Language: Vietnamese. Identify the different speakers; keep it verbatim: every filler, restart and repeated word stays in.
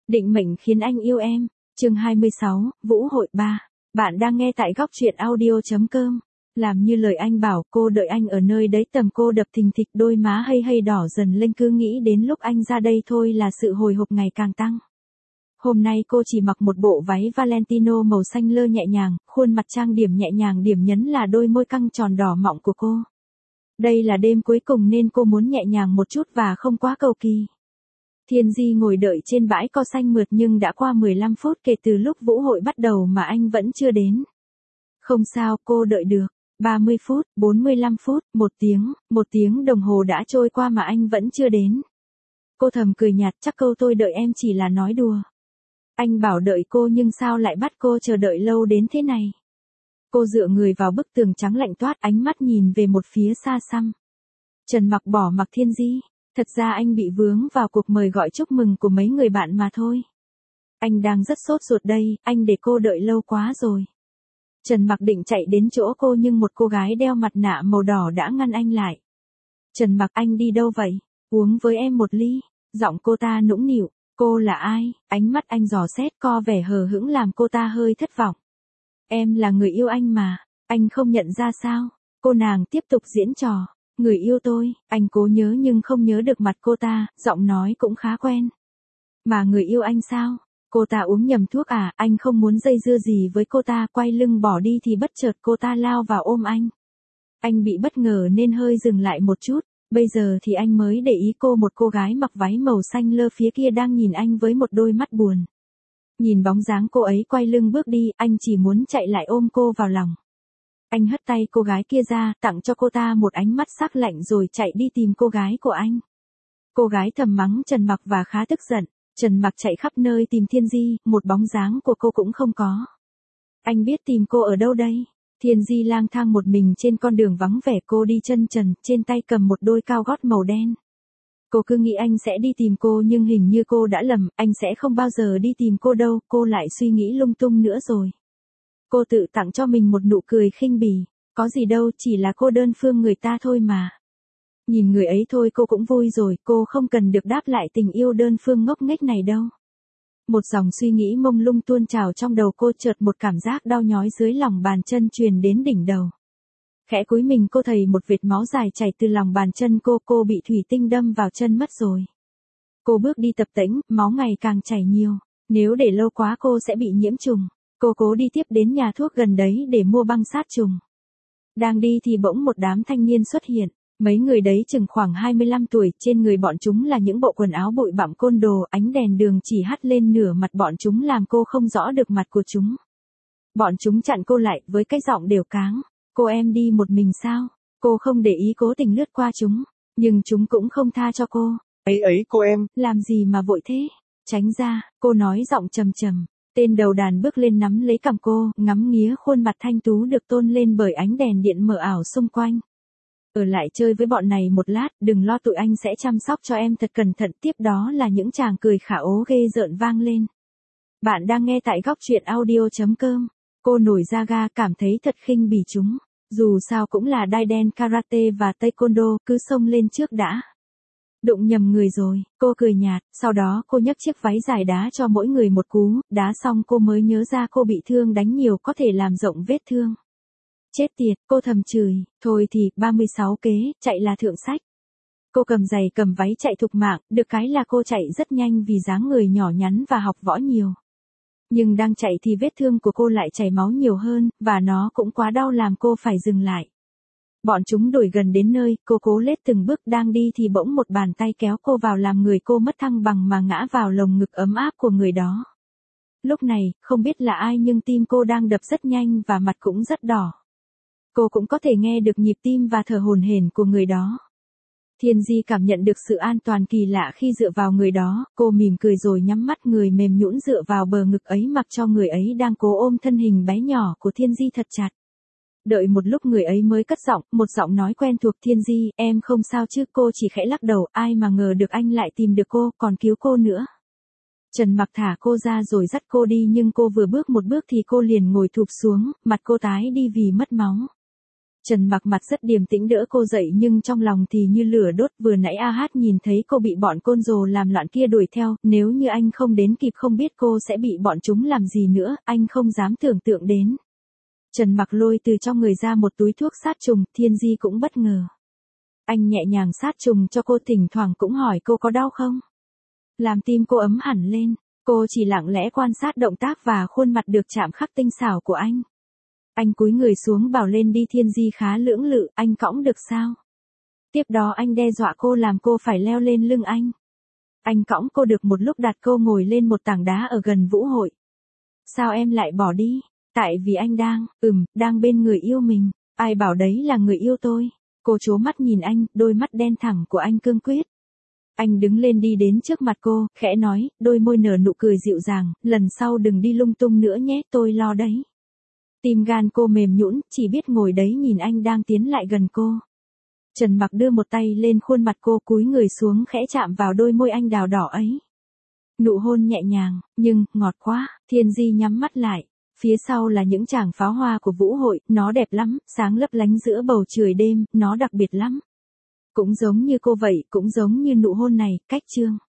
Speaker 1: Định mệnh khiến anh yêu em. Chương hai mươi sáu, Vũ hội ba. Bạn đang nghe tại góc truyện audio.com. Làm như lời anh bảo, cô đợi anh ở nơi đấy, tầm cô đập thình thịch, đôi má hay hay đỏ dần lên, cứ nghĩ đến lúc anh ra đây thôi là sự hồi hộp ngày càng tăng. Hôm nay cô chỉ mặc một bộ váy Valentino màu xanh lơ nhẹ nhàng, khuôn mặt trang điểm nhẹ nhàng, điểm nhấn là đôi môi căng tròn đỏ mọng của cô. Đây là đêm cuối cùng nên cô muốn nhẹ nhàng một chút và không quá cầu kỳ. Thiên Di ngồi đợi trên bãi cỏ xanh mượt, nhưng đã qua mười lăm phút kể từ lúc vũ hội bắt đầu mà anh vẫn chưa đến. Không sao, cô đợi được. ba mươi phút, bốn mươi lăm phút, một tiếng, một tiếng đồng hồ đã trôi qua mà anh vẫn chưa đến. Cô thầm cười nhạt, chắc câu tôi đợi em chỉ là nói đùa. Anh bảo đợi cô nhưng sao lại bắt cô chờ đợi lâu đến thế này. Cô dựa người vào bức tường trắng lạnh toát, ánh mắt nhìn về một phía xa xăm. Trần Mặc bỏ mặc Thiên Di. Thật ra anh bị vướng vào cuộc mời gọi chúc mừng của mấy người bạn mà thôi. Anh đang rất sốt ruột đây, anh để cô đợi lâu quá rồi. Trần Mặc định chạy đến chỗ cô nhưng một cô gái đeo mặt nạ màu đỏ đã ngăn anh lại. Trần Mặc, anh đi đâu vậy? Uống với em một ly. Giọng cô ta nũng nịu. Cô là ai? Ánh mắt anh dò xét, co vẻ hờ hững làm cô ta hơi thất vọng. Em là người yêu anh mà. Anh không nhận ra sao? Cô nàng tiếp tục diễn trò. Người yêu tôi, anh cố nhớ nhưng không nhớ được mặt cô ta, giọng nói cũng khá quen. Mà người yêu anh sao? Cô ta uống nhầm thuốc à? Anh không muốn dây dưa gì với cô ta, quay lưng bỏ đi thì bất chợt cô ta lao vào ôm anh. Anh bị bất ngờ nên hơi dừng lại một chút, bây giờ thì anh mới để ý cô, một cô gái mặc váy màu xanh lơ phía kia đang nhìn anh với một đôi mắt buồn. Nhìn bóng dáng cô ấy quay lưng bước đi, anh chỉ muốn chạy lại ôm cô vào lòng. Anh hất tay cô gái kia ra, tặng cho cô ta một ánh mắt sắc lạnh rồi chạy đi tìm cô gái của anh. Cô gái thầm mắng Trần Mặc và khá tức giận. Trần Mặc chạy khắp nơi tìm Thiên Di, một bóng dáng của cô cũng không có. Anh biết tìm cô ở đâu đây? Thiên Di lang thang một mình trên con đường vắng vẻ, cô đi chân trần, trên tay cầm một đôi cao gót màu đen. Cô cứ nghĩ anh sẽ đi tìm cô nhưng hình như cô đã lầm, anh sẽ không bao giờ đi tìm cô đâu, cô lại suy nghĩ lung tung nữa rồi. Cô tự tặng cho mình một nụ cười khinh bỉ, có gì đâu, chỉ là cô đơn phương người ta thôi mà. Nhìn người ấy thôi cô cũng vui rồi, cô không cần được đáp lại tình yêu đơn phương ngốc nghếch này đâu. Một dòng suy nghĩ mông lung tuôn trào trong đầu cô, chợt một cảm giác đau nhói dưới lòng bàn chân truyền đến đỉnh đầu. Khẽ cúi mình cô thấy một vệt máu dài chảy từ lòng bàn chân cô, cô bị thủy tinh đâm vào chân mất rồi. Cô bước đi tập tễnh, máu ngày càng chảy nhiều, nếu để lâu quá cô sẽ bị nhiễm trùng. Cô cố đi tiếp đến nhà thuốc gần đấy để mua băng sát trùng. Đang đi thì bỗng một đám thanh niên xuất hiện, mấy người đấy chừng khoảng hai mươi lăm tuổi, trên người bọn chúng là những bộ quần áo bụi bặm côn đồ, ánh đèn đường chỉ hắt lên nửa mặt bọn chúng làm cô không rõ được mặt của chúng. Bọn chúng chặn cô lại với cái giọng đều cáng. Cô em đi một mình sao? Cô không để ý, cố tình lướt qua chúng, nhưng chúng cũng không tha cho cô.
Speaker 2: Ấy ấy cô em.
Speaker 1: Làm gì mà vội thế? Tránh ra, cô nói giọng trầm trầm. Tên đầu đàn bước lên nắm lấy cằm cô, ngắm nghía khuôn mặt thanh tú được tôn lên bởi ánh đèn điện mờ ảo xung quanh. Ở lại chơi với bọn này một lát, đừng lo, tụi anh sẽ chăm sóc cho em thật cẩn thận. Tiếp đó là những tràng cười khả ố ghê rợn vang lên. Bạn đang nghe tại góc truyện audio.com. Cô nổi da ga, cảm thấy thật khinh bỉ chúng. Dù sao cũng là đai đen karate và taekwondo, cứ xông lên trước đã. Đụng nhầm người rồi, cô cười nhạt, sau đó cô nhấc chiếc váy dài đá cho mỗi người một cú, đá xong cô mới nhớ ra cô bị thương đánh nhiều, có thể làm rộng vết thương. Chết tiệt, cô thầm chửi, thôi thì, ba mươi sáu kế, chạy là thượng sách. Cô cầm giày cầm váy chạy thục mạng, được cái là cô chạy rất nhanh vì dáng người nhỏ nhắn và học võ nhiều. Nhưng đang chạy thì vết thương của cô lại chảy máu nhiều hơn, và nó cũng quá đau làm cô phải dừng lại. Bọn chúng đuổi gần đến nơi, cô cố lết từng bước, đang đi thì bỗng một bàn tay kéo cô vào làm người cô mất thăng bằng mà ngã vào lồng ngực ấm áp của người đó. Lúc này, không biết là ai nhưng tim cô đang đập rất nhanh và mặt cũng rất đỏ. Cô cũng có thể nghe được nhịp tim và thở hổn hển của người đó. Thiên Di cảm nhận được sự an toàn kỳ lạ khi dựa vào người đó, cô mỉm cười rồi nhắm mắt, người mềm nhũn dựa vào bờ ngực ấy mặc cho người ấy đang cố ôm thân hình bé nhỏ của Thiên Di thật chặt. Đợi một lúc người ấy mới cất giọng, một giọng nói quen thuộc, Thiên Di, em không sao chứ? Cô chỉ khẽ lắc đầu, ai mà ngờ được anh lại tìm được cô, còn cứu cô nữa. Trần Mặc thả cô ra rồi dắt cô đi, nhưng cô vừa bước một bước thì cô liền ngồi thụp xuống, mặt cô tái đi vì mất máu. Trần Mặc mặt rất điềm tĩnh đỡ cô dậy nhưng trong lòng thì như lửa đốt, vừa nãy A Hát nhìn thấy cô bị bọn côn đồ làm loạn kia đuổi theo, nếu như anh không đến kịp không biết cô sẽ bị bọn chúng làm gì nữa, anh không dám tưởng tượng đến. Trần Mặc lôi từ trong người ra một túi thuốc sát trùng, Thiên Di cũng bất ngờ. Anh nhẹ nhàng sát trùng cho cô, thỉnh thoảng cũng hỏi cô có đau không. Làm tim cô ấm hẳn lên, cô chỉ lặng lẽ quan sát động tác và khuôn mặt được chạm khắc tinh xảo của anh. Anh cúi người xuống bảo lên đi, Thiên Di khá lưỡng lự, anh cõng được sao? Tiếp đó anh đe dọa cô làm cô phải leo lên lưng anh. Anh cõng cô được một lúc đặt cô ngồi lên một tảng đá ở gần Vũ Hội. Sao em lại bỏ đi? Tại vì anh đang, ừm, đang bên người yêu mình. Ai bảo đấy là người yêu tôi? Cô trố mắt nhìn anh, đôi mắt đen thẳm của anh cương quyết. Anh đứng lên đi đến trước mặt cô, khẽ nói, đôi môi nở nụ cười dịu dàng, lần sau đừng đi lung tung nữa nhé, tôi lo đấy. Tim gan cô mềm nhũn, chỉ biết ngồi đấy nhìn anh đang tiến lại gần cô. Trần Mặc đưa một tay lên khuôn mặt cô, cúi người xuống khẽ chạm vào đôi môi anh đào đỏ ấy. Nụ hôn nhẹ nhàng, nhưng, ngọt quá, Thiên Di nhắm mắt lại. Phía sau là những tràng pháo hoa của Vũ Hội, nó đẹp lắm, sáng lấp lánh giữa bầu trời đêm, nó đặc biệt lắm. Cũng giống như cô vậy, cũng giống như nụ hôn này, cách chương.